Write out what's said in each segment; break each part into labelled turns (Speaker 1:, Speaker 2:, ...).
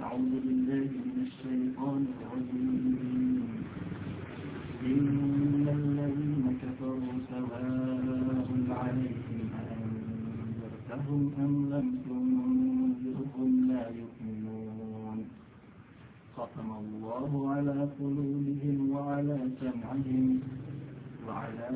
Speaker 1: أعوذ بالله من الشيطان الرجيم. إن الذين كفروا سواء عليهم أأنذرتهم أم لم تنذرهم لا يؤمنون. ختم الله على قلوبهم وعلى سمعهم وعلى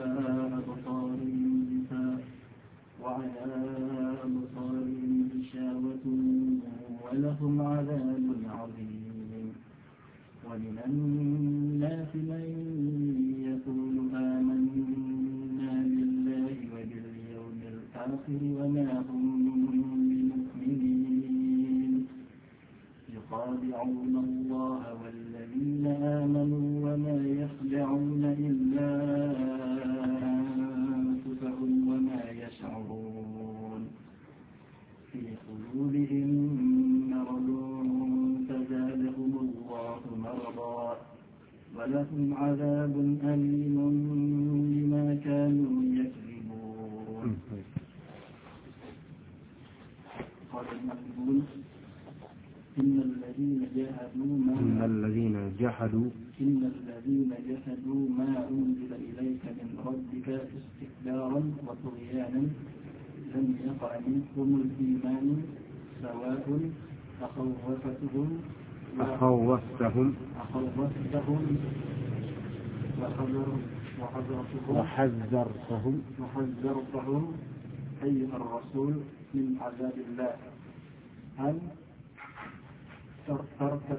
Speaker 1: أبصارهم غشاوة ولهم عذاب عظيم. ومن الناس من يقول آمنا بالله وباليوم الآخر وما هم بمؤمنين يخادعون الله والذين آمنوا وما يخدعون إلا أنفسهم وما يشعرون. في قلوبهم مرض فزادهم الله مرضا ولهم عذاب أليم بما كانوا يكذبون. قال المقبول إن الذين جحدوا ما أنزل إليك من ربك استكبارا وطغيانا لم يقع منهم الإيمان سواء أخوفتهم وحذرتهم أيها الرسول من عذاب الله هل تركت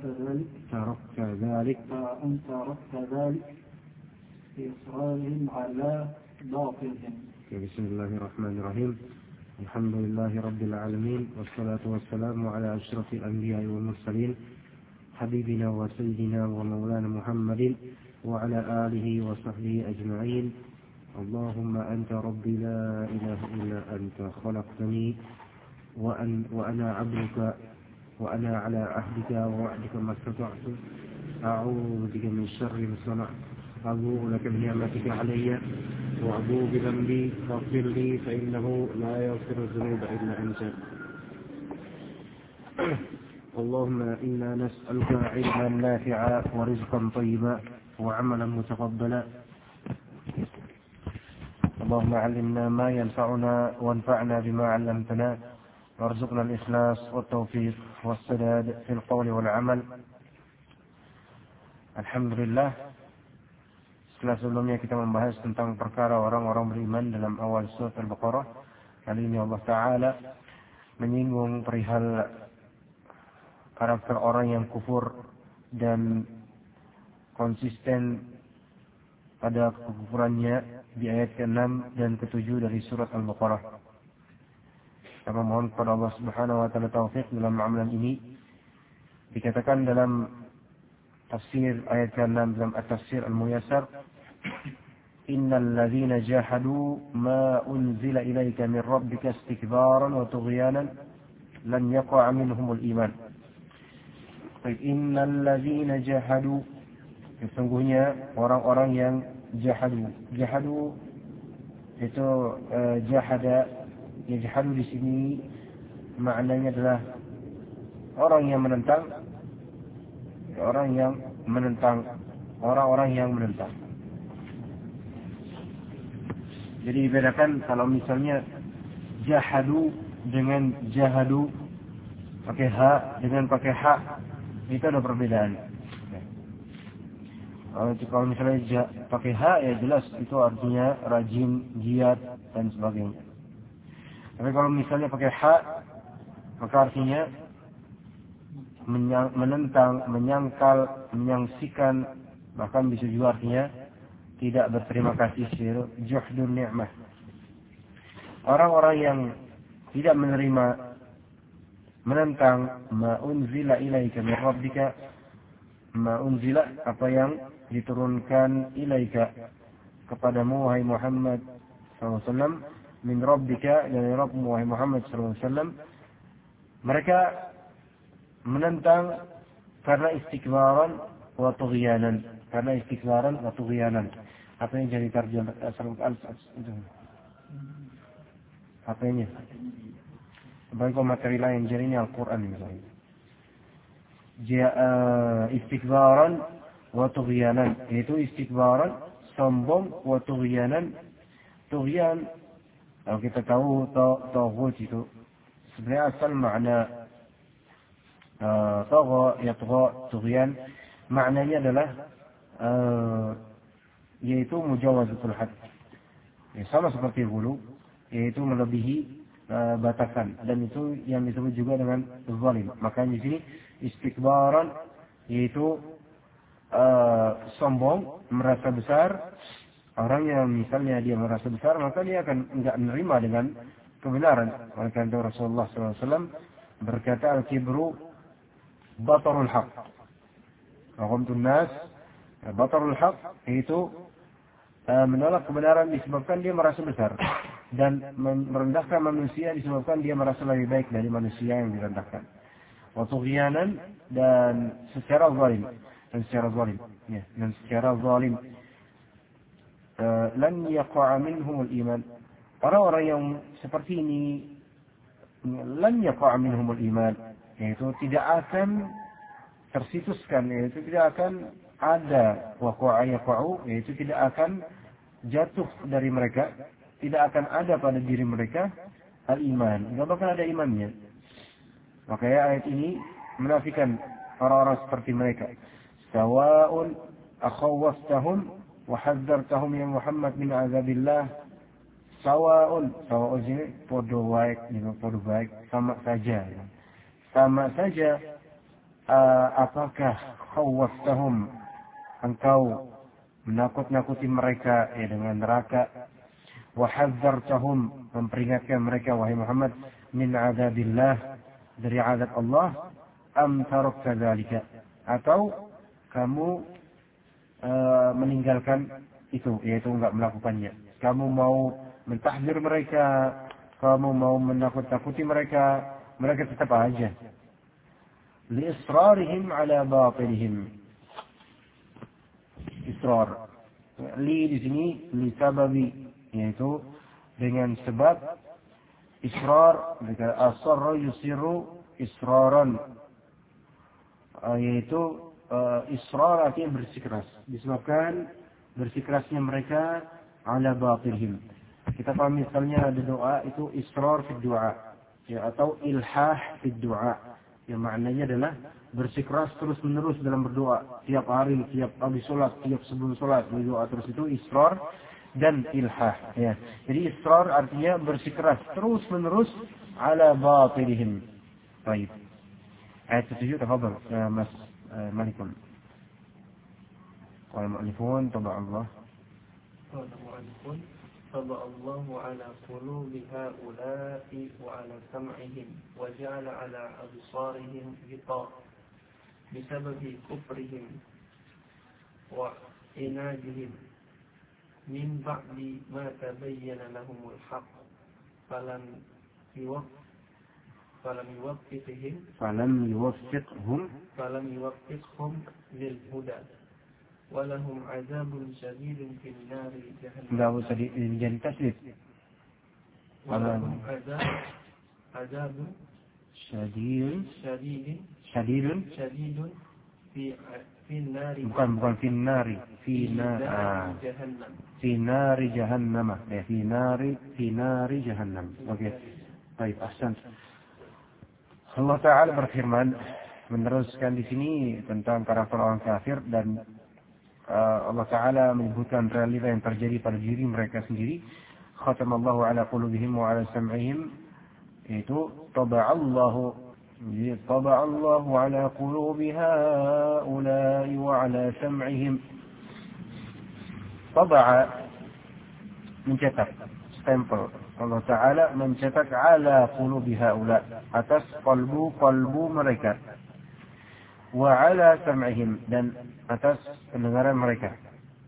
Speaker 1: ذلك في إصرارهم على باطلهم.
Speaker 2: بسم الله الرحمن الرحيم. الحمد لله رب العالمين والصلاة والسلام على أشرف الأنبياء والمرسلين حبيبنا وسيدنا ومولانا محمد وعلى آله وصحبه أجمعين. اللهم أنت ربي لا إله إلا أنت خلقتني وأنا عبدك وأنا على عهدك ووعدك ما استطعت أعوذ بك من شر ما صنعت أبوء لك بنعمتك علي وأبوء بذنبي فاغفر لي فإنه لا يغفر الذنوب إلا أنت. اللهم إنا نسألك علما نافعا ورزقا طيبا وعملا متقبلا. اللهم علمنا ما ينفعنا وانفعنا بما علمتنا وارزقنا الإخلاص والتوفيق والسداد في القول والعمل. Alhamdulillah, setelah sebelumnya kita membahas tentang perkara orang-orang beriman dalam awal surat Al-Baqarah, kali ini Allah Ta'ala menyinggung perihal karakter orang yang kufur dan konsisten pada kekufurannya di ayat ke-6 dan ke-7 dari surat Al-Baqarah. Kita memohon kepada Allah Subhanahu wa Ta'ala taufik dalam amalan ini. Dikatakan dalam tafsir ayat ke-6 dalam at-tafsir al-muyassar, innal ladzina jahadu ma unzila ilaika min rabbika istikbaran wa tughyanan lan yaqa'a minhumul iman. Innal ladzina jahadu, sesungguhnya orang-orang yang jahadu itu jahada. Yajhadu di sini maknanya adalah orang yang menentang, orang-orang yang menentang. Jadi dibedakan kalau misalnya jahadu dengan jahadu pakai ha dengan pakai ha, itu ada perbedaan. Kalau misalnya pakai ha ya jelas itu artinya rajin, giat dan sebagainya. Tapi kalau misalnya pakai ha, maka artinya menentang, menyangkal, menyangsikan, bahkan bisa juga artinya tidak berterima kasih, juhdun ni'mah. Orang-orang yang tidak menerima, menentang ma unzila ilaika min rabbika, ma unzila apa yang diturunkan ilaika kepadamu wahai Muhammad SAW, min rabbika, dari Rabbmu wahai Muhammad SAW. Mereka menentang karena istikbaran wa tughyanan. Apa yang jadi terjemah asal itu? Apa ini? Bagi materi lain, jadi ini Al-Quran misalnya. istikbaran wa tughyanan, yaitu istikbaran sombong, wa tughyanan tughyan. Kalau kita tahu taghut itu sebenarnya asal makna tagha yatgha tughyan maknanya adalah yaitu mujawazatul had. Ya, sama seperti ghulu, yaitu melebihi batasan, dan itu yang disebut juga dengan zalim. Makanya di sini istikbaran yaitu sombong, merasa besar. Orang yang misalnya dia merasa besar, maka dia akan enggak menerima dengan kebenaran. Maka Rasulullah SAW berkata, al-kibru batarul haq. Ghamtun nas batarul haq, yaitu menolak kebenaran disebabkan dia merasa besar, dan merendahkan manusia disebabkan dia merasa lebih baik dari manusia yang direndahkan. Wa tughyanan, dan secara zalim, ya, dan secara zalim. Lan yaqa'a minhum al-iman. Orang-orang yang seperti ini lan yaqa'a minhum al-iman, yaitu tidak akan tersituskan, yaitu tidak akan ada waqa'a yaqa'u, yaitu tidak akan jatuh dari mereka, tidak akan ada pada diri mereka al-iman, tidak bakal ada imannya. Makanya ayat ini menafikan orang-orang seperti mereka. Sawa'un akhawwaftahum wa hadzartahum ya Muhammad min azabillah. Sawa'un ini podo baik, sama saja. Sama saja, apakah khawwaftahum, engkau menakut-nakuti mereka ya dengan neraka, wa hadzartahum, memperingatkan mereka wahai Muhammad, min azabillah, dari azab Allah, am tarakta dzalika, atau kamu meninggalkan itu, yaitu enggak melakukannya. Kamu mau mentahzir mereka, kamu mau menakut-nakuti mereka, mereka tetap aja. Li israrihim ala batilihim. Israr. Li di sini li sababi, yaitu dengan sebab israr. Asarra yusiru israran, yaitu israr artinya bersikeras, disebabkan bersikerasnya mereka ala batilihim. Kita paham misalnya ada doa itu israr fi doa, ya, atau ilhah fi doa, yang maknanya adalah bersikeras terus menerus dalam berdoa, tiap hari, tiap habis sholat, tiap sebelum sholat berdoa terus, itu israr dan ilhah, ya. Jadi israr artinya bersikeras terus menerus ala batilihim. Baik. Ayat 7, tafadhal Mas Malikum. Wal mu'allifun taba Allah.
Speaker 1: Wal mu'allifun taba Allah ala qulubi haula'i wa ala sam'ihim wa ja'ala ala absarihim ghitaa bisababi kufrihim wa inadihim min ba'di ma tabayyana lahumul haqq falam yuwaffiqhum lil huda walahum azabun syadidun fil nari jahannam.
Speaker 2: Enggak usah jadi tasdid.
Speaker 1: Walahum azabun syadidun fi nari,
Speaker 2: bukan fi nari, fi nari jahannam, ya, fi nari jahannam. Oke. Baik, ahsan. Allah Ta'ala berfirman, meneruskan di sini tentang karakter orang kafir, dan Allah Ta'ala menyebutkan realita yang terjadi pada diri mereka sendiri. Khatamallahu ala qulubihim wa ala sam'ihim, itu taba'allahu ala qulubi ha'ulai wa ala sam'ihim. Taba'a, mencetak, stempel. Allah Ta'ala mencetak ala qulubi haula, atas qalbu mereka, wa ala sam'ihim, dan atas pendengaran mereka.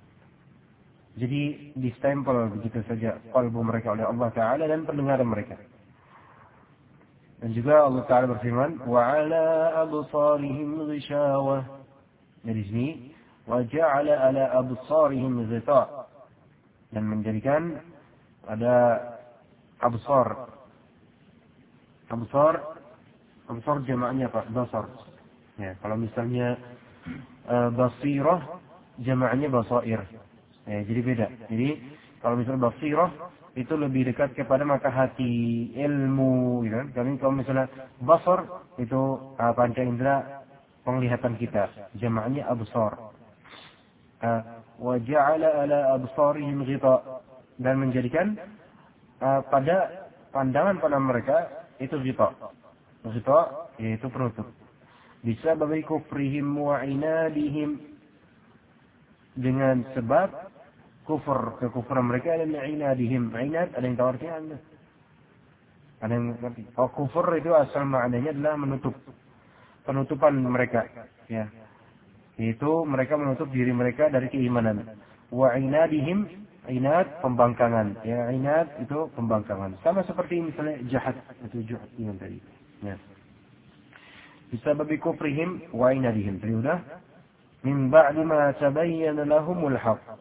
Speaker 2: Jadi distempel begitu saja qalbu mereka oleh Allah Ta'ala dan pendengaran mereka. Dan juga Allah Ta'ala berfirman, wa ala absarihim ghishawah. Dari sini wa ja'ala ala absarihim ghita, dan menjadikan ada absar jamaknya apa? Basar. Ya, kalau misalnya basirah jamaknya basair. Ya, jadi beda. Jadi kalau misalnya basirah itu lebih dekat kepada mata hati, ilmu, gitu kan. Tapi kalau misalnya basar itu panca indera penglihatan kita, jamaknya absar. Wa ja'ala ala absarihim ghita, dan menjadikan pada pandangan mereka itu ghita. Ghita yaitu penutup. Bisa bagi kufrihim wa inadihim, dengan sebab kekufuran mereka, dan inadihim. Inad ada yang tahu artinya Anda? Ada yang ngerti? Oh, kufur itu asal maknanya adalah menutup. Penutupan mereka, ya. Itu mereka menutup diri mereka dari keimanan. Wa inadihim, inad pembangkangan. Ya, inad itu pembangkangan. Sama seperti misalnya jahat, itu jahat yang tadi. Ya. Bisa bagi kufrihim wa inadihim. Tadi udah. Min ba'di ma tabayyana lahumul haqq.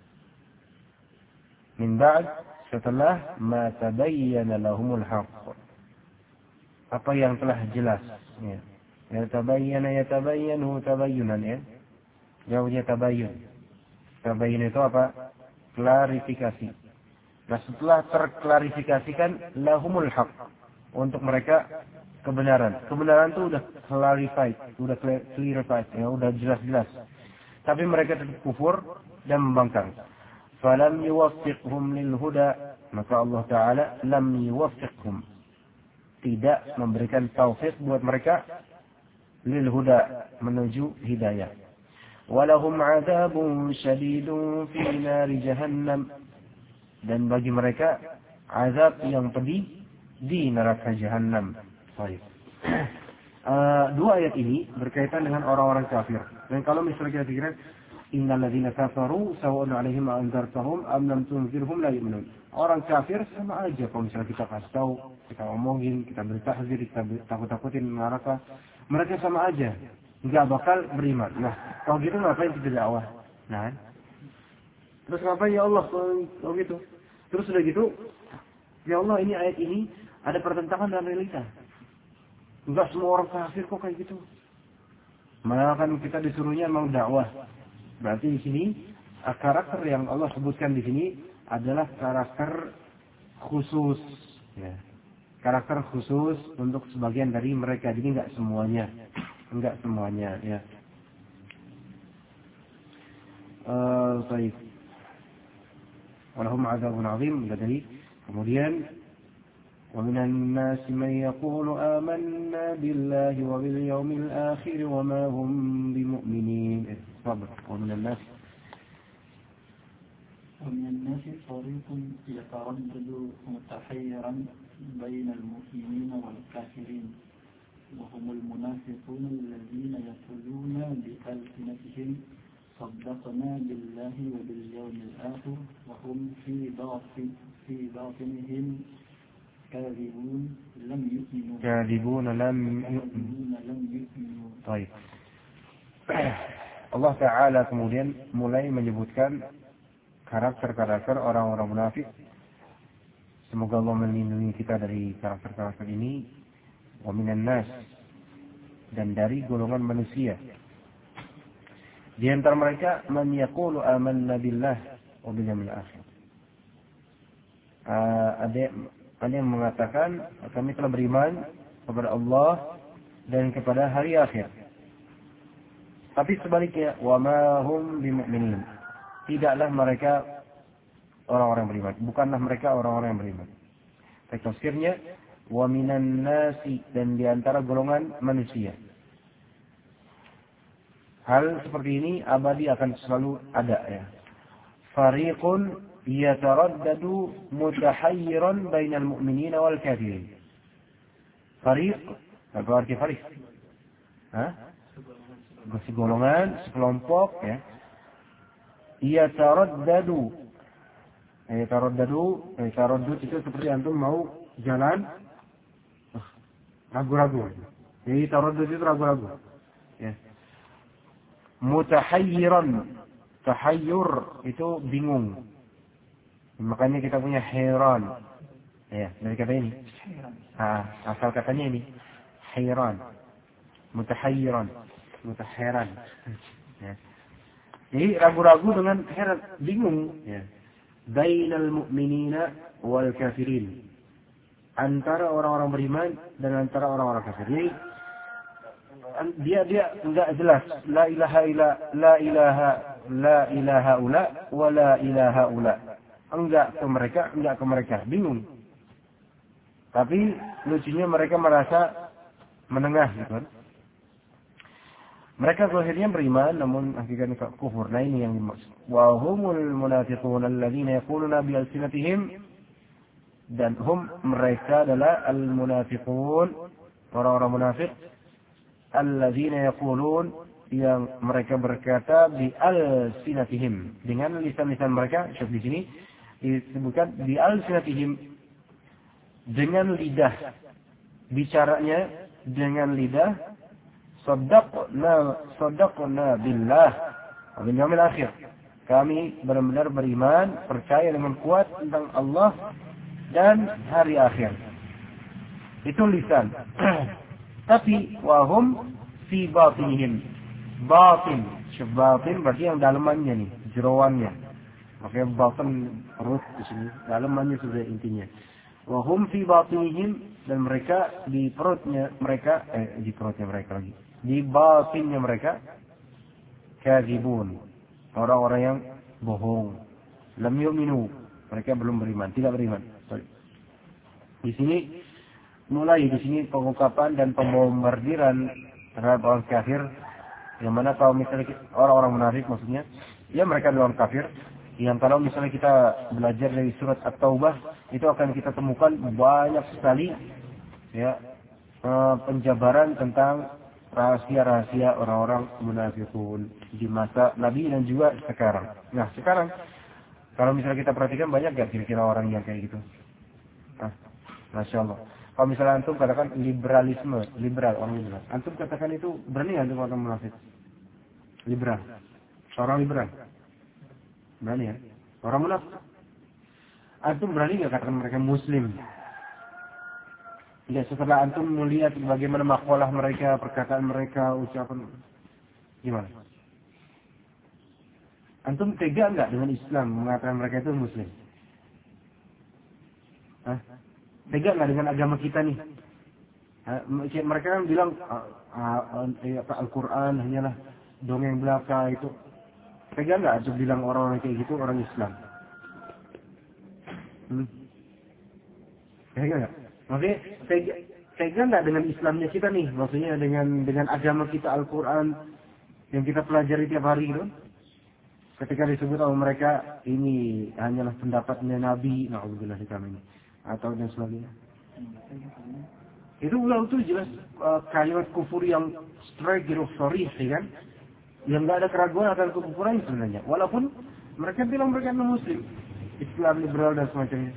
Speaker 2: Min ba'd, setelah ma tabayyana lahumul haqq. Apa yang telah jelas. Ya. Yatabayyanu tabayyunan, ya. Jauhnya tabayyun. Tabayyun itu apa? Klarifikasi. Nah, setelah terklarifikasikan lahumul haqq, untuk mereka kebenaran. Kebenaran itu udah clarified, udah clarified, ya, udah jelas-jelas. Tapi mereka tetap kufur dan membangkang. Falam yuwaffiqhum lil huda, maka Allah Ta'ala lam yuwaffiqhum, tidak memberikan taufik buat mereka lil huda, menuju hidayah. Walahum 'adzabun syadidun fi nari jahannam, dan bagi mereka azab yang pedih di neraka jahannam. Baik. Dua ayat ini berkaitan dengan orang-orang kafir. Dan kalau misalnya kita pikirkan, innal ladzina kafaru sawa'un 'alaihim anzartahum am lam tunzirhum la yu'minun. Orang kafir sama aja kalau misalnya kita kasih tahu, kita omongin, kita beri tahzir, kita takut-takutin neraka, mereka sama aja, enggak bakal beriman. Nah, kalau gitu ngapain kita dakwah? Nah, terus ngapain ya Allah kalau gitu? Terus udah gitu, ya Allah, ini ayat ini ada pertentangan dengan realita. Enggak semua orang kafir kok kayak gitu. Malah kan kita disuruhnya memang dakwah. Berarti di sini karakter yang Allah sebutkan di sini adalah karakter khusus, ya. Karakter khusus untuk sebagian dari mereka. Jadi enggak semuanya, ya. Baik. Walahum 'adzabun 'adzim, jadi kemudian ومن الناس من يقول آمنا بالله وباليوم الآخر وما هم بمؤمنين. ومن الناس
Speaker 3: طريق يتردد متحيرا بين المؤمنين والكافرين، وهم المنافقون الذين يقولون بألسنتهم صدقنا بالله وباليوم الآخر وهم في باطنهم كاذبون لم يؤمنوا.
Speaker 2: طيب. Allah Ta'ala kemudian mulai menyebutkan karakter-karakter orang-orang munafik. Semoga Allah melindungi kita dari karakter-karakter ini. Wa minan nas, dan dari golongan manusia. Di antara mereka man yaqulu amanna billah wa bil yawmil akhir. Ada yang mengatakan kami telah beriman kepada Allah dan kepada hari akhir. Tapi sebaliknya, wa ma hum bimu'minin, tidaklah mereka orang-orang beriman. Bukanlah mereka orang-orang yang beriman. Tafsirnya, wa minan nasi, dan di antara golongan manusia. Hal seperti ini abadi akan selalu ada, ya. Fariqun yataraddadu mutahayyiran bainal mu'minina wal kafirin. Fariq, apa arti fariq? Segolongan, sekelompok, ya. Yataraddadu itu seperti antum mau jalan ragu-ragu. Jadi taraddud itu ragu-ragu. Ya. Mutahayyiran, tahayyur itu bingung. Makanya kita punya hairan. Ya, dari kata ini. Asal katanya ini hairan. mutahayyiran, ya. Jadi ragu-ragu dengan heran, bingung, ya. Bainal mu'minina wal kafirin, antara orang-orang beriman dan antara orang-orang kafir. Jadi dia enggak jelas, la ilaha ula wa la ilaha ula. Enggak ke mereka, bingung. Tapi lucunya mereka merasa menengah, gitu kan. Mereka zahirnya beriman namun hakikatnya kufur. Nah ini yang dimaksud. Wa humul munafiqun alladzina yaquluna bi alsinatihim, dan mereka adalah al-munafiqun, orang-orang munafik, alladzina yaqulun, yang mereka berkata bi alsinatihim, dengan lisan-lisan mereka. Syuf di sini disebutkan bi alsinatihim, dengan lidah, bicaranya dengan lidah. Saddaqna billah wa bil yaumil akhir. Kami benar-benar beriman, percaya dengan kuat tentang Allah dan hari akhir. Itu lisan. Tapi wahum fi batinihim. Batin berarti yang dalamannya nih, jeroannya. Makanya batin perut di sini, dalamannya sudah intinya. Wahum fi batinihim, dan mereka di perutnya mereka lagi. Di batinnya mereka kadzibun, orang-orang yang bohong. Lam yu'minu, mereka belum beriman, tidak beriman. Sorry. Di sini pengungkapan dan pembombardiran terhadap orang kafir, yang mana kalau misalnya orang-orang munafik maksudnya, ya mereka adalah orang kafir, yang kalau misalnya kita belajar dari surat At-Taubah, itu akan kita temukan banyak sekali, ya, penjabaran tentang rahasia-rahasia orang-orang munafikun di masa Nabi dan juga sekarang. Nah, sekarang kalau misalnya kita perhatikan, banyak gak kira-kira orang yang kayak gitu? Masya Allah. Kalau misalnya antum katakan liberal, orang liberal, antum katakan itu berani antum orang munafik? Liberal, seorang liberal, berani ya? Orang munafik, antum berani gak katakan mereka muslim? Ya, setelah antum melihat bagaimana makalah mereka, perkataan mereka, ucapan, gimana? Antum tega enggak dengan Islam mengatakan mereka itu muslim? Tega enggak dengan agama kita nih? Mereka kan bilang Al-Quran hanyalah dongeng belaka itu. Tega enggak antum bilang orang-orang kayak gitu orang Islam? Tega enggak? Maksudnya tega nggak dengan Islamnya kita nih? Maksudnya dengan agama kita, Al-Quran yang kita pelajari tiap hari itu. Ketika disebut oleh mereka ini hanyalah pendapatnya Nabi, na'udzubillah ini, atau dan sebagainya. Itu jelas kalimat kufur yang straight gitu, sorry, kan? Yang nggak ada keraguan akan kekufuran sebenarnya. Walaupun mereka bilang mereka non-Muslim, Islam liberal dan semacamnya.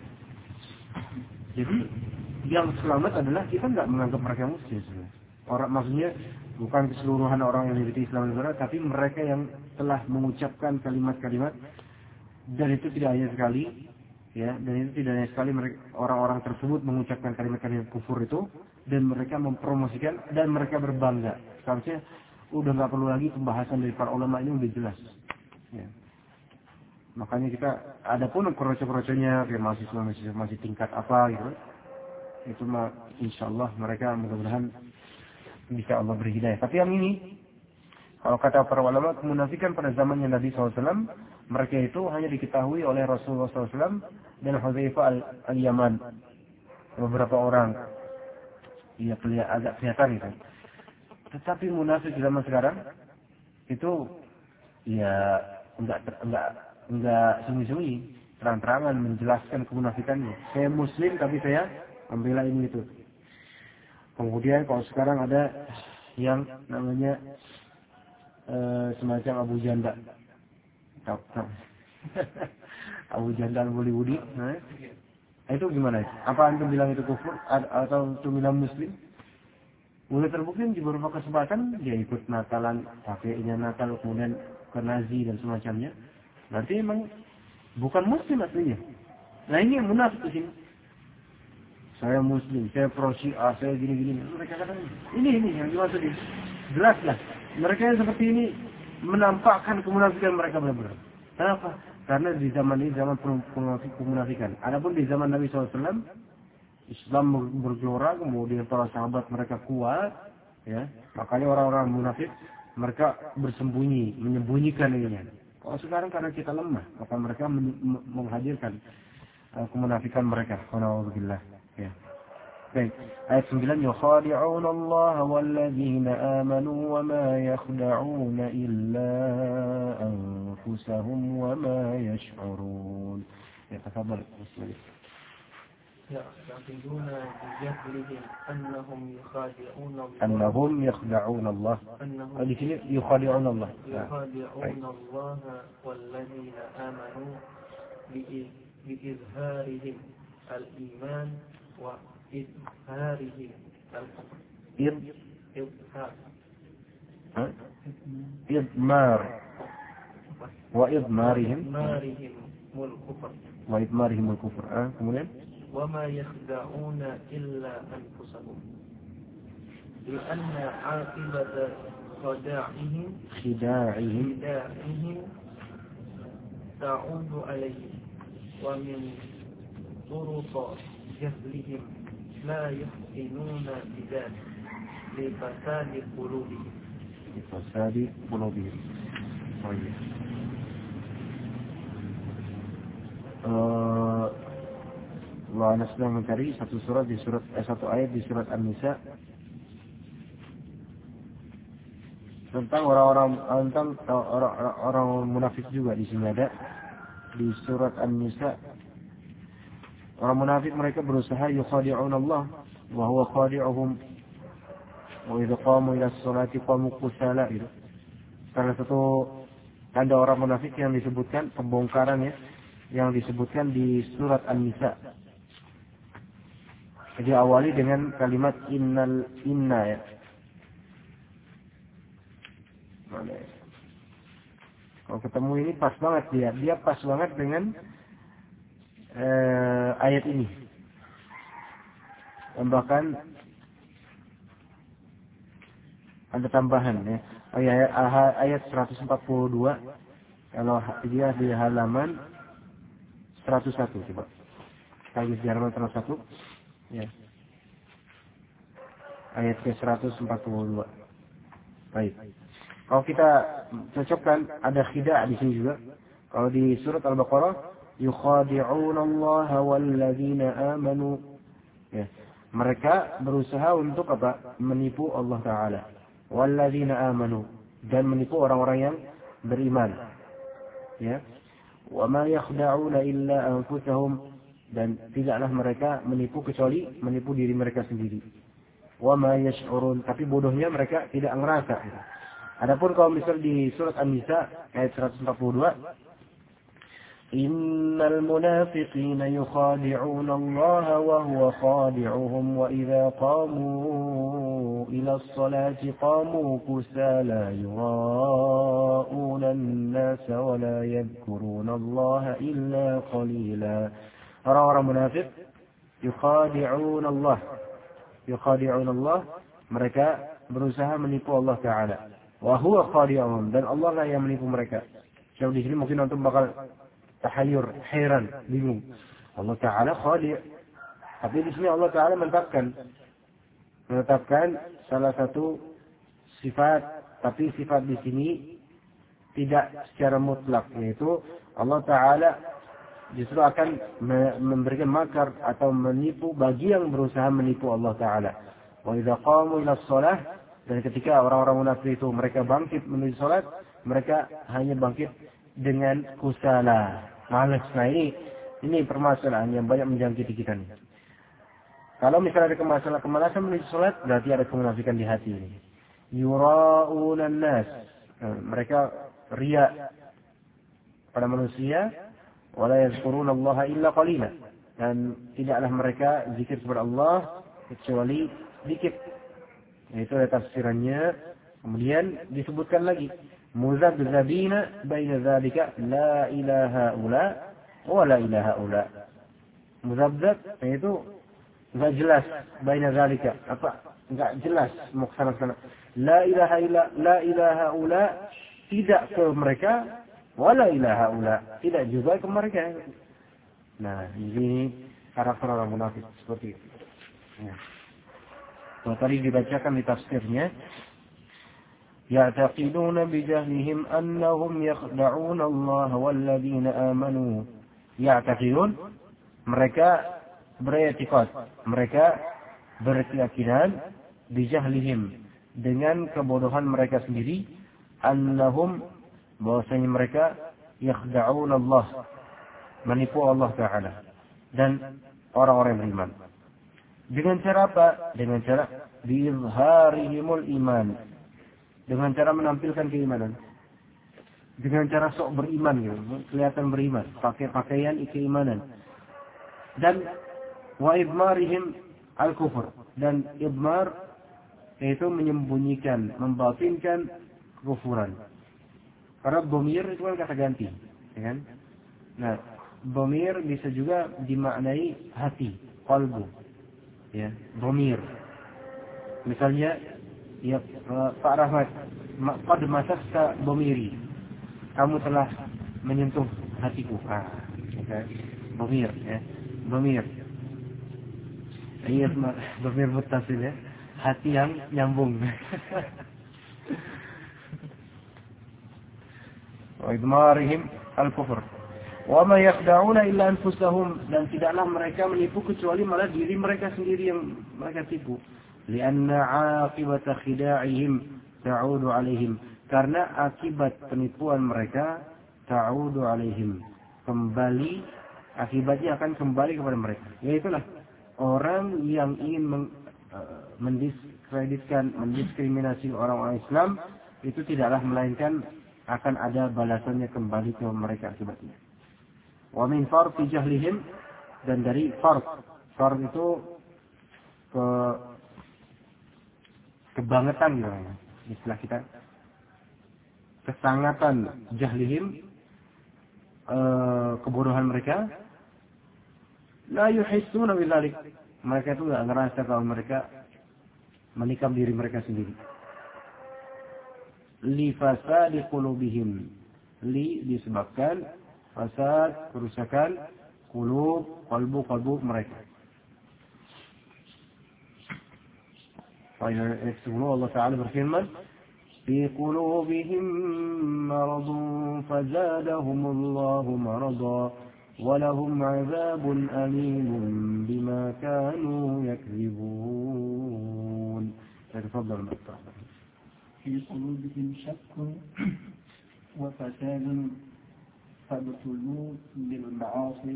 Speaker 2: Jadi yang selamat adalah kita nggak menganggap mereka muslim sebenarnya. Orang maksudnya bukan keseluruhan orang yang mengikuti Islam liberal, tapi mereka yang telah mengucapkan kalimat-kalimat, dan itu tidak hanya sekali, ya, dan itu tidak hanya sekali mereka, orang-orang tersebut mengucapkan kalimat-kalimat kufur itu, dan mereka mempromosikan dan mereka berbangga. Seharusnya udah nggak perlu lagi pembahasan dari para ulama, ini udah jelas. Ya. Makanya kita ada pun kroco-kroconya kayak mahasiswa masih tingkat apa gitu. Itu mah insyaallah mereka mudah-mudahan bisa Allah beri hidayah. Tapi yang ini, kalau kata para ulama, kemunafikan pada zamannya Nabi SAW, mereka itu hanya diketahui oleh Rasulullah SAW dan Hudzaifah al-Yaman, beberapa orang. Iya, agak kelihatan gitu. Tetapi munafik zaman sekarang itu ya enggak sembunyi-sembunyi, terang-terangan menjelaskan kemunafikannya. Saya muslim tapi saya membela ini itu. Kemudian kalau sekarang ada yang namanya semacam Abu Janda. Abu Janda Bollywoodi. Nah, itu gimana? Apa antum bilang itu kufur atau antum bilang muslim? Mulai terbukti di beberapa kesempatan dia ikut Natalan, pakainya Natal, kemudian ke Nazi dan semacamnya. Berarti memang bukan muslim aslinya. Nah ini yang munafik di sini. Saya muslim, saya pro Syiah, saya gini-gini. Mereka katakan ini yang dimaksud ini. Jelaslah mereka yang seperti ini menampakkan kemunafikan mereka benar-benar. Kenapa? Karena di zaman ini zaman kemunafikan. Adapun di zaman Nabi SAW, Islam bergelora, kemudian para sahabat mereka kuat, ya. Makanya orang-orang munafik mereka bersembunyi, menyembunyikan ininya. Kalau sekarang karena kita lemah, maka mereka menghadirkan kemunafikan mereka. Alhamdulillah. Ya. Baik. Ayat 9, yukhadi'una Allah walladzina amanu wa ma yakhda'una illa anfusahum wa ma yash'urun. Ya, tafadhal. Bismillah.
Speaker 1: يعتقدون بجهلهم
Speaker 2: أنهم يخدعون الله يخادعون الله
Speaker 1: الله والذين آمنوا بإظهارهم الإيمان وإظهارهم الكفر.
Speaker 2: إضمار وإضمارهم الكفر. Kemudian
Speaker 1: وما يخدعون إلا أنفسهم لأن عاقبة خداعهم تعود عليهم ومن طرق جهلهم لا يحسنون بذلك لفساد قلوبهم.
Speaker 2: Allah sedang mencari satu ayat di surat An-Nisa tentang orang munafik juga. Di sini ada di surat An-Nisa, orang munafik mereka berusaha yukhadi'un Allah wa huwa khadi'uhum wa idza qamu ila sholati qamu kusala. Itu salah satu tanda orang munafik yang disebutkan, pembongkarannya yang disebutkan di surat An-Nisa. Jadi awali dengan kalimat inna ya. Kalau ketemu ini pas banget dia pas banget dengan ayat ini. Dan bahkan ada tambahan ya. Ayat 142 kalau dia di halaman 101 coba. Lagi di halaman 101. Ya. Ayat ke-142. Baik. Kalau kita cocokkan ada khida' di sini juga. Kalau di surat Al-Baqarah, yukhadi'una Allah walladzina amanu. Ya. Mereka berusaha untuk apa? Menipu Allah Ta'ala. Walladzina amanu. Dan menipu orang-orang yang beriman. Ya. Wa ma yakhda'una illa anfusahum. Dan tidaklah mereka menipu kecuali menipu diri mereka sendiri. Wa ma yash'urun, tapi bodohnya mereka tidak ngerasa. Adapun kalau misal di surat An-Nisa ayat 142, innal munafiqina yukhadi'una Allah wa huwa khadi'uhum wa idza qamu ila as-salati qamu kusala yura'una an-nasa wa la yadhkuruna Allah illa qalila. Orang-orang munafik yukhadi'un Allah. Mereka berusaha menipu Allah Ta'ala. Wa huwa khadi'un, dan Allah lah yang menipu mereka. Jadi di sini mungkin antum bakal tahayyur, heran, bingung. Allah Ta'ala khadi'. Tapi di sini Allah Ta'ala menetapkan salah satu sifat, tapi sifat di sini tidak secara mutlak, yaitu Allah Ta'ala justru akan memberikan makar atau menipu bagi yang berusaha menipu Allah Ta'ala. Wa idza qamu ila shalah, dan ketika orang-orang munafik itu mereka bangkit menuju salat, mereka hanya bangkit dengan kusala, malas. Nah ini permasalahan yang banyak menjangkiti kita nih. Kalau misalnya ada kemalasan menuju salat, berarti ada kemunafikan di hati ini. Yura'una an-nas, mereka riya pada manusia. Wala yazkuruna Allah illa qalila, dan tidaklah mereka zikir kepada Allah kecuali sedikit. Itu ada tafsirannya. Kemudian disebutkan lagi muzabzabina baina dzalika la ilaha ula wa la ilaha ula. Muzabzab itu enggak jelas baina dzalika, apa enggak jelas mau ke sana. La ilaha ula tidak ke mereka, wala ilaha ula tidak juga ke mereka. Nah, ini karakter orang munafik seperti itu. Ya. Nah, tadi dibacakan di tafsirnya, ya'taqiduna bijahlihim annahum yakhda'una Allah walladzina amanu. Ya'taqidun, mereka beretikad, mereka berkeyakinan bijahlihim, dengan kebodohan mereka sendiri, annahum, bahwasanya mereka yakhda'una Allah, menipu Allah Ta'ala dan orang-orang yang beriman. Dengan cara apa? Dengan cara biizharihimul iman, dengan cara menampilkan keimanan, dengan cara sok beriman gitu, kelihatan beriman, pakai pakaian keimanan. Dan wa idmarihim al-kufur, dan idmar yaitu menyembunyikan, membatinkan kekufuran. Karena dhamir itu kan kata ganti, ya kan? Nah, dhamir bisa juga dimaknai hati, qalbu. Ya, dhamir. Misalnya, ya Pak Rahmat, qad masasta dhamiri. Kamu telah menyentuh hatiku. Okay. Dhamir, ya. Dhamir. Iya, dhamir muttasil ya. Hati yang nyambung. Wa idmarihim al-kufr. Wa ma yakhda'una illa anfusahum, dan tidaklah mereka menipu kecuali malah diri mereka sendiri yang mereka tipu. Lianna 'aqibata khida'ihim ta'udu 'alaihim, karena akibat penipuan mereka ta'udu 'alaihim, kembali, akibatnya akan kembali kepada mereka. Yaitulah orang yang ingin mendiskreditkan, mendiskriminasi orang-orang Islam, itu tidaklah melainkan akan ada balasannya kembali ke mereka akibatnya. Wa min farti jahlihim, dan dari fard itu kebangetan gitu ya, istilah kita, kesangatan jahlihim, kebodohan mereka. La yuhissuna bidzalik, mereka itu enggak ngerasa kalau mereka menikam diri mereka sendiri. Li fasadi qulubihim, li disebabkan fasad, kerusakan, qalbu mereka. Allah Ta'ala berfirman, fi qulubihim maradun fazadahumullahu marada wa lahum 'adzabun alimun bima kanu yakzibun. Tafadhal Dr.
Speaker 3: في قلوبهم شك وفساد فابتلوا بالمعاصي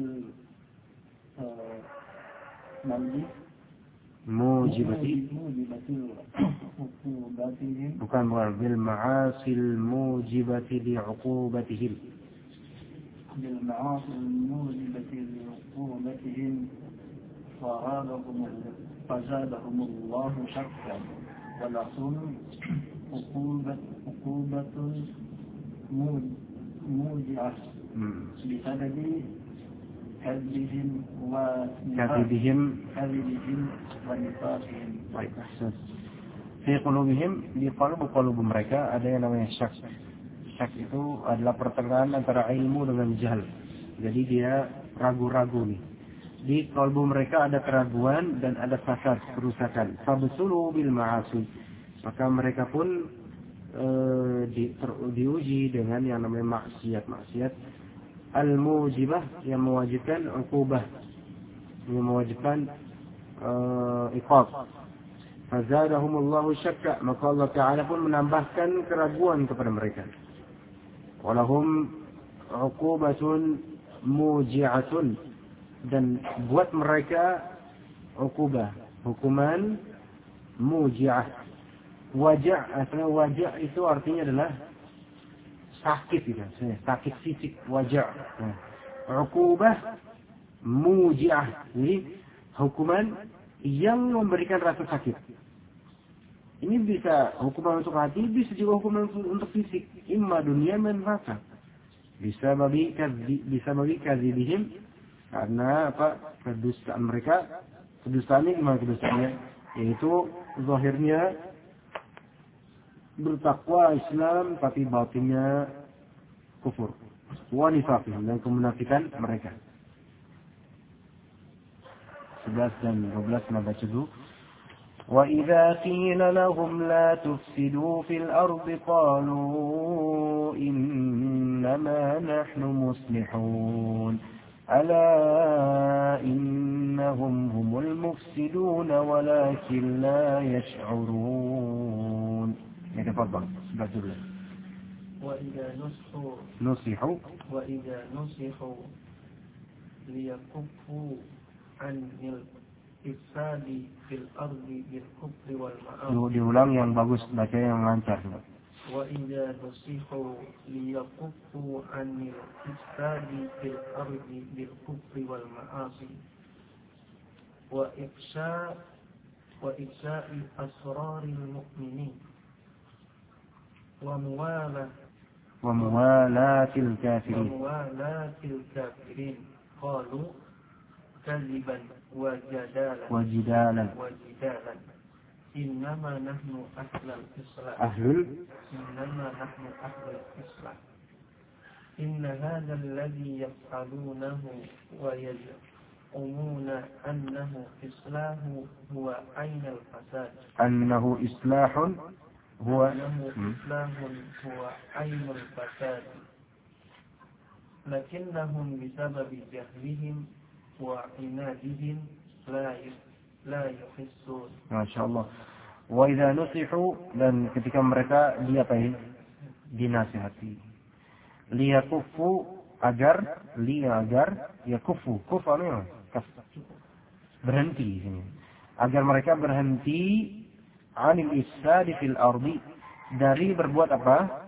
Speaker 2: bukan bil ma'asil mujibati li'uqubatihim,
Speaker 3: bil ma'asil mujibati li'uqubatihim فزادهم الله شكا ولهم عقوبة موجعة بسبب كذبهم ونفاقهم.
Speaker 2: Baik, ahsan. Fi qulubihim, di qalbu mereka ada yang namanya syak. Syak itu adalah pertengahan antara ilmu dengan jahal. Jadi dia ragu-ragu nih. Di qalbu mereka ada keraguan dan ada fasad, kerusakan. Fabsulu bil ma'asi. Maka mereka pun diuji dengan yang namanya maksiat al-mujibah, yang mewajibkan uqubah, yang mewajibkan iqab. Fazadahumullahu syakka, maka Allah Ta'ala pun menambahkan keraguan kepada mereka. Walahum uqubatun muji'atun, dan buat mereka uqubah, hukuman muji'ah. Asalnya wajah itu artinya adalah sakit gitu, sakit fisik, wajah. Uqubah muji'ah, jadi hukuman yang memberikan rasa sakit. Ini bisa hukuman untuk hati, bisa juga hukuman untuk fisik, imma dunia dan neraka. Bisa bagi kadzibihim, karena apa? Kedustaan mereka. Kedustaannya gimana kedustaannya? Yaitu zahirnya bertakwa Islam tapi batinnya kufur. Wa nifaqihim, dan kemunafikan mereka. 11 dan 12 membaca dulu. وَإِذَا قِيلَ لَهُمْ لَا تُفْسِدُوا فِي الْأَرْضِ قَالُوا إِنَّمَا نَحْنُ مُصْلِحُونَ أَلَا إِنَّهُمْ هُمُ الْمُفْسِدُونَ وَلَكِنْ لَا يَشْعُرُونَ. تفضل.
Speaker 1: وَإِذَا نُصِحُوا لِيَكُفُّوا عَنِ الْإِفْسَادِ فِي الْأَرْضِ بِالْكُفْرِ وَالْمَعَاصِي.
Speaker 2: Diulang yang bagus, baca yang lancar.
Speaker 1: وَإِذَا نُصِحُوا لِيَكُفُّوا عَنِ الْإِفْسَادِ فِي الْأَرْضِ بِالْكُفْرِ وَالْمَعَاصِي وَإِفْشَاءِ أَسْرَارِ الْمُؤْمِنِينَ وموالاة الكافرين قالوا كذبا وجدالا إنما نحن أهل الإصلاح إن هذا الذي يفعلونه ويزعمون أنه إصلاح هو عين الفساد هو عين الفساد لكنهم بسبب جهلهم وعنادهم لا يحسون.
Speaker 2: Masya Allah. Wa idza nusihu, dan ketika mereka dinasihati. Liyakufu agar yakufu berhenti sini. Agar mereka berhenti anil ifsadi fil ardi, dari berbuat apa?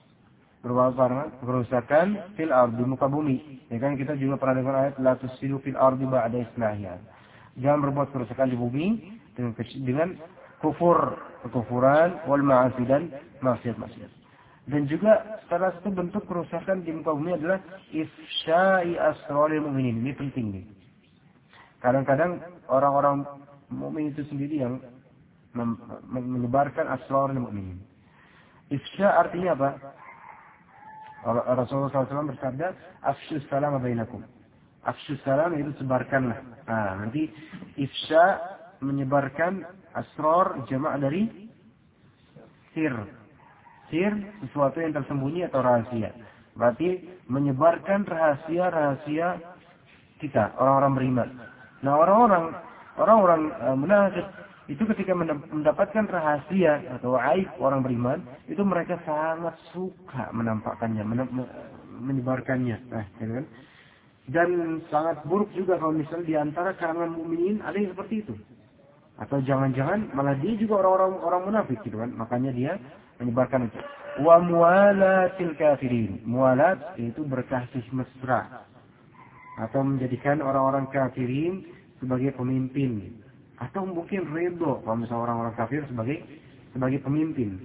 Speaker 2: Kerusakan fil ardi, muka bumi. Ya kan, kita juga pernah dengar ayat la tusidu fil ardi ba'da islahiha. Jangan berbuat kerusakan di bumi dengan kekufuran wal ma'asi, dan maksiat. Dan juga salah satu bentuk kerusakan di muka bumi adalah ifsya'i asraril mu'minin. Ini penting nih. Kadang-kadang orang-orang mukmin itu sendiri yang menyebarkan asrarul mu'minin. Ifsya artinya apa? Rasulullah SAW bersabda, afshus salam bainakum. Afshus salam itu sebarkanlah. Nanti ifsya menyebarkan asrar, jamak dari sir. Sir sesuatu yang tersembunyi atau rahasia. Berarti menyebarkan rahasia-rahasia kita, orang-orang beriman. Nah, orang-orang munafik itu ketika mendapatkan rahasia atau aib orang beriman, itu mereka sangat suka menampakkannya, menyebarkannya. Kan? Dan sangat buruk juga kalau misalnya di antara kalangan mukminin ada yang seperti itu. Atau jangan-jangan malah dia juga orang munafik gitu kan. Makanya dia menyebarkan itu. Wa muwalatil kafirin. Muwalat itu berkasih mesra. Atau menjadikan orang-orang kafirin sebagai pemimpin. Atau mungkin ridho kalau misalnya orang-orang kafir sebagai pemimpin.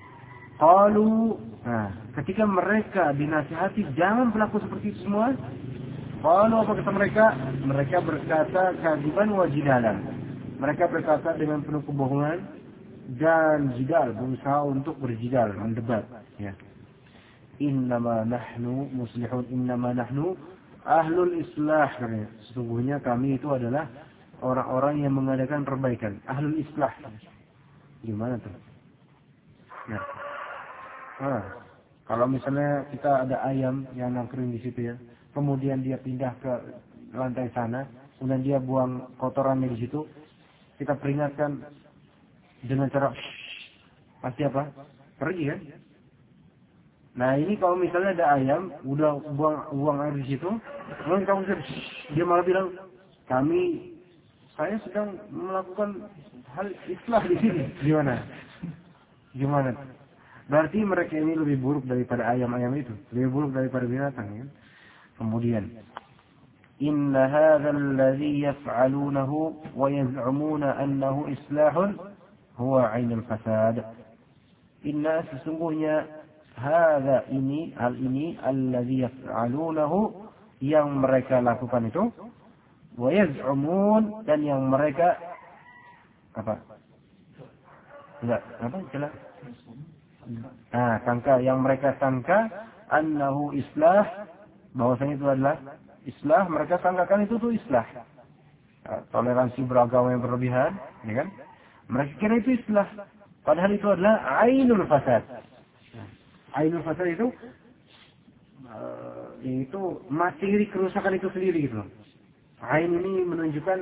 Speaker 2: Ketika mereka dinasihati jangan berlaku seperti itu semua. Apa kata mereka? Mereka berkata kadziban wa jidalan. Mereka berkata dengan penuh kebohongan dan jidal, berusaha untuk berjidal, mendebat. Ya. Innama nahnu muslihun, innama nahnu ahlul islah. Sesungguhnya kami itu adalah orang-orang yang mengadakan perbaikan, ahlul islah. Gimana tuh? Nah, kalau misalnya kita ada ayam yang nangkring di situ ya, kemudian dia pindah ke lantai sana, kemudian dia buang kotorannya di situ, kita peringatkan dengan cara pasti apa? Pergi kan? Nah, ini kalau misalnya ada ayam udah buang air di situ, kemudian kamu dia malah bilang, saya sedang melakukan hal islah di sini. Gimana? Berarti mereka ini lebih buruk daripada ayam-ayam itu, lebih buruk daripada binatang. Ya? Kemudian, inna hadzal ladzi yaf'alunahu wa yaz'umuna annahu islahun huwa 'ainul fasad. Inna, sesungguhnya, hadza ini, hal ini, alladzi yaf'alunahu, yang mereka lakukan itu, wa yaz'umun, dan yang mereka Enggak, apa istilah? Sangka yang mereka sangka annahu islah, bahwasanya itu adalah islah, mereka sangkakan itu tuh islah. Toleransi beragama yang berlebihan, ya kan? Mereka kira itu islah, padahal itu adalah ainul fasad. Ainul fasad itu materi kerusakan itu sendiri gitu. Ain ini menunjukkan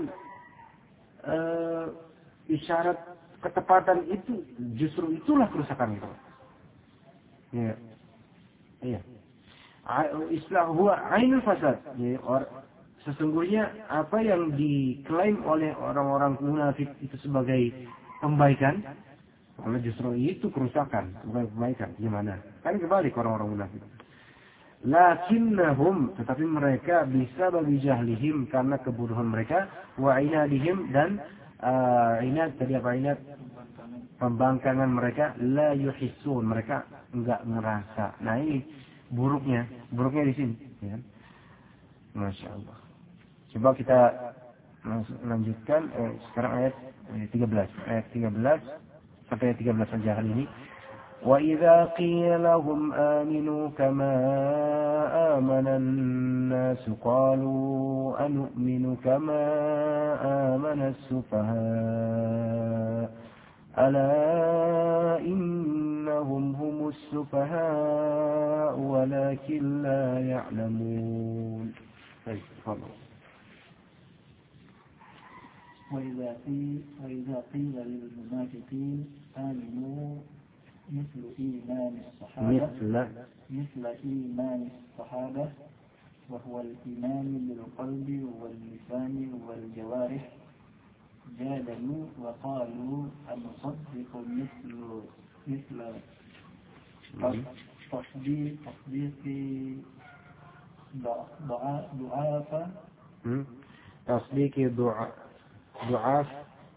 Speaker 2: isyarat ketepatan itu, justru itulah kerusakan itu. Ya. Iya. Islah huwa ainul fasad. Ya, sesungguhnya apa yang diklaim oleh orang-orang munafik itu sebagai kebaikan, kalau justru itu kerusakan, bukan kebaikan. Gimana? Kan kebalik orang-orang munafik. Lakinnahum, tetapi mereka bisa bagi jahlihim, karena kebodohan mereka, wa inadihim, dan inad tadi apa inad? Pembangkangan mereka, la yuhissun, mereka enggak ngerasa. Nah ini buruknya di sini. Ya. Masya Allah. Coba kita lanjutkan sekarang ayat 13 sampai ayat 13 saja hari ini. Wa idza qila lahum aminu kama amana an-nas qalu anu'minu kama amana as-sufaha. ألا إنهم هم السفهاء ولكن لا يعلمون.
Speaker 3: وإذا قيل للمنافقين آمنوا مثل إيمان الصحابة وهو الإيمان بالقلب واللسان والجوارح جادلوا وقالوا أنصدق مثل
Speaker 2: تصديق ضعاف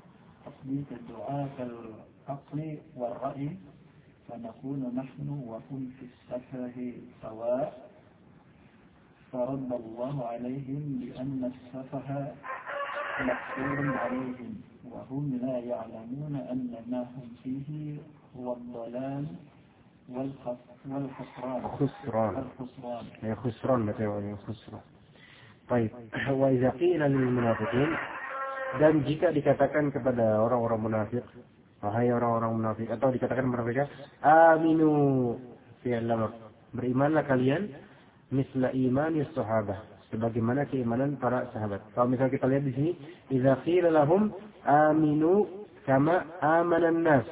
Speaker 3: العقل والرأي فنكون نحن وهم في السفه سواء فرد الله عليهم بأن السفه مقصور عليهم وهم لا يعلمون أن ما هم فيه هو الضلال والخسران.
Speaker 2: Baik. Wa idza qila lil munafiqin, dan jika dikatakan kepada orang-orang munafik, wahai orang-orang munafik, atau dikatakan kepada mereka, aminu fi Allah, berimanlah kalian misla imani sahabah, sebagaimana keimanan para sahabat. Kalau misalnya kita lihat di sini, idza qila lahum aminu kama amana an-nas.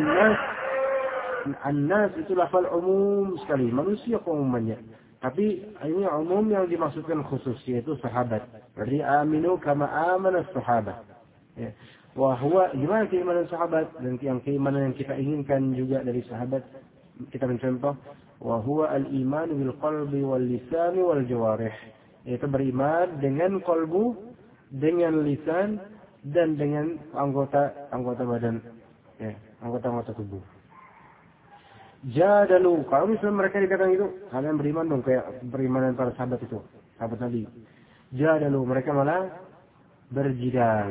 Speaker 2: An-nas itu lafal umum sekali, manusia umumnya. Tapi ini umum yang dimaksudkan khusus, yaitu sahabat. Berarti aminu kama amana as-sahabah. Ya. Wa huwa, gimana keimanan sahabat, dan yang keimanan yang kita inginkan juga dari sahabat, kita mencontoh, wa huwa al-iman bil qalbi wal lisan wal jawarih. Yaitu beriman dengan kalbu, dengan lisan, dan dengan anggota badan, ya, anggota tubuh. Jadalu, kalau misalnya mereka dikatakan itu, kalian beriman dong kayak berimanan para sahabat itu, sahabat Nabi. Jadalu, mereka malah berjidal.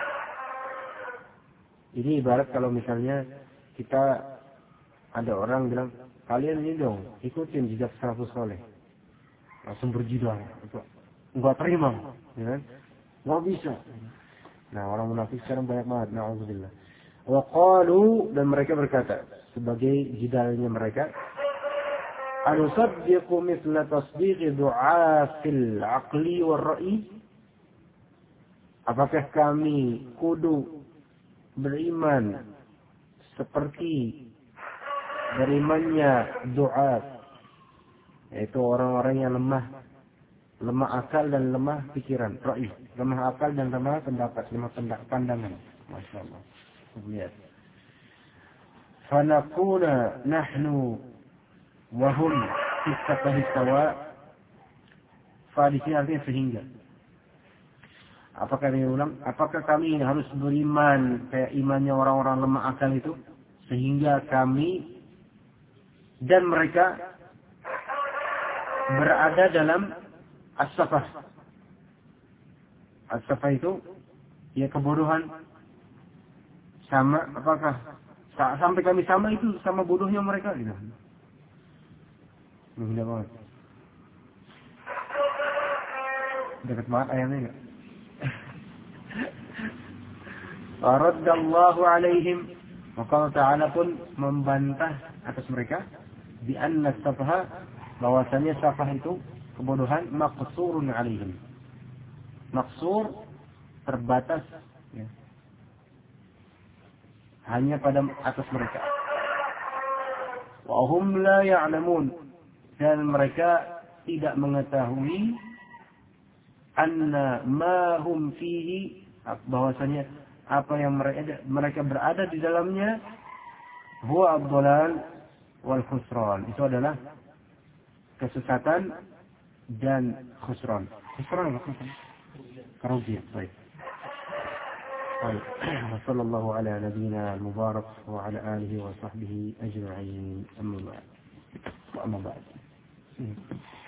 Speaker 2: Ini ibarat kalau misalnya kita ada orang bilang, kalian ini dong ikutin jejak salafus saleh. Langsung berjidal, enggak terima, ya kan? Enggak bisa. Nah, orang munafik sekarang banyak banget, na'udzubillah. Wa qalu, dan mereka berkata sebagai jidalnya mereka, anusaddiqu mithla tasdiqi du'afil aqli war ra'i. Apakah kami kudu beriman seperti berimannya du'af, yaitu orang-orang yang lemah akal dan lemah pikiran, ra'i, lemah akal dan lemah pendapat, lemah pandangan. Masya Allah. Lihat. Fanakuna nahnu wahum istatahi sawa. Fa di sini artinya sehingga. Apakah kami harus beriman kayak imannya orang-orang lemah akal itu, sehingga kami dan mereka berada dalam as-safah. As-safah itu ya kebodohan. Apakah Sampai kami sama itu sama bodohnya mereka gitu. Indah banget. Dekat banget ayamnya enggak? Faraddallahu alaihim. Maka Allah Ta'ala pun membantah atas mereka bi anna safaha, bahwasanya safah itu kebodohan, maqsurun alaihim. Maqsur terbatas ya. Hanya pada atas mereka. Wa hum la ya'lamun, dan mereka tidak mengetahui anna ma hum fihi, bahwasanya apa yang mereka berada di dalamnya, huwa ad-dhalal wal khusran, itu adalah kesesatan dan khusran. Khusran maksudnya kerugian. Baik. Baik. Wassallallahu ala nabiyyina al-mubarak wa ala alihi wa sahbihi ajma'in. Amma ba'd.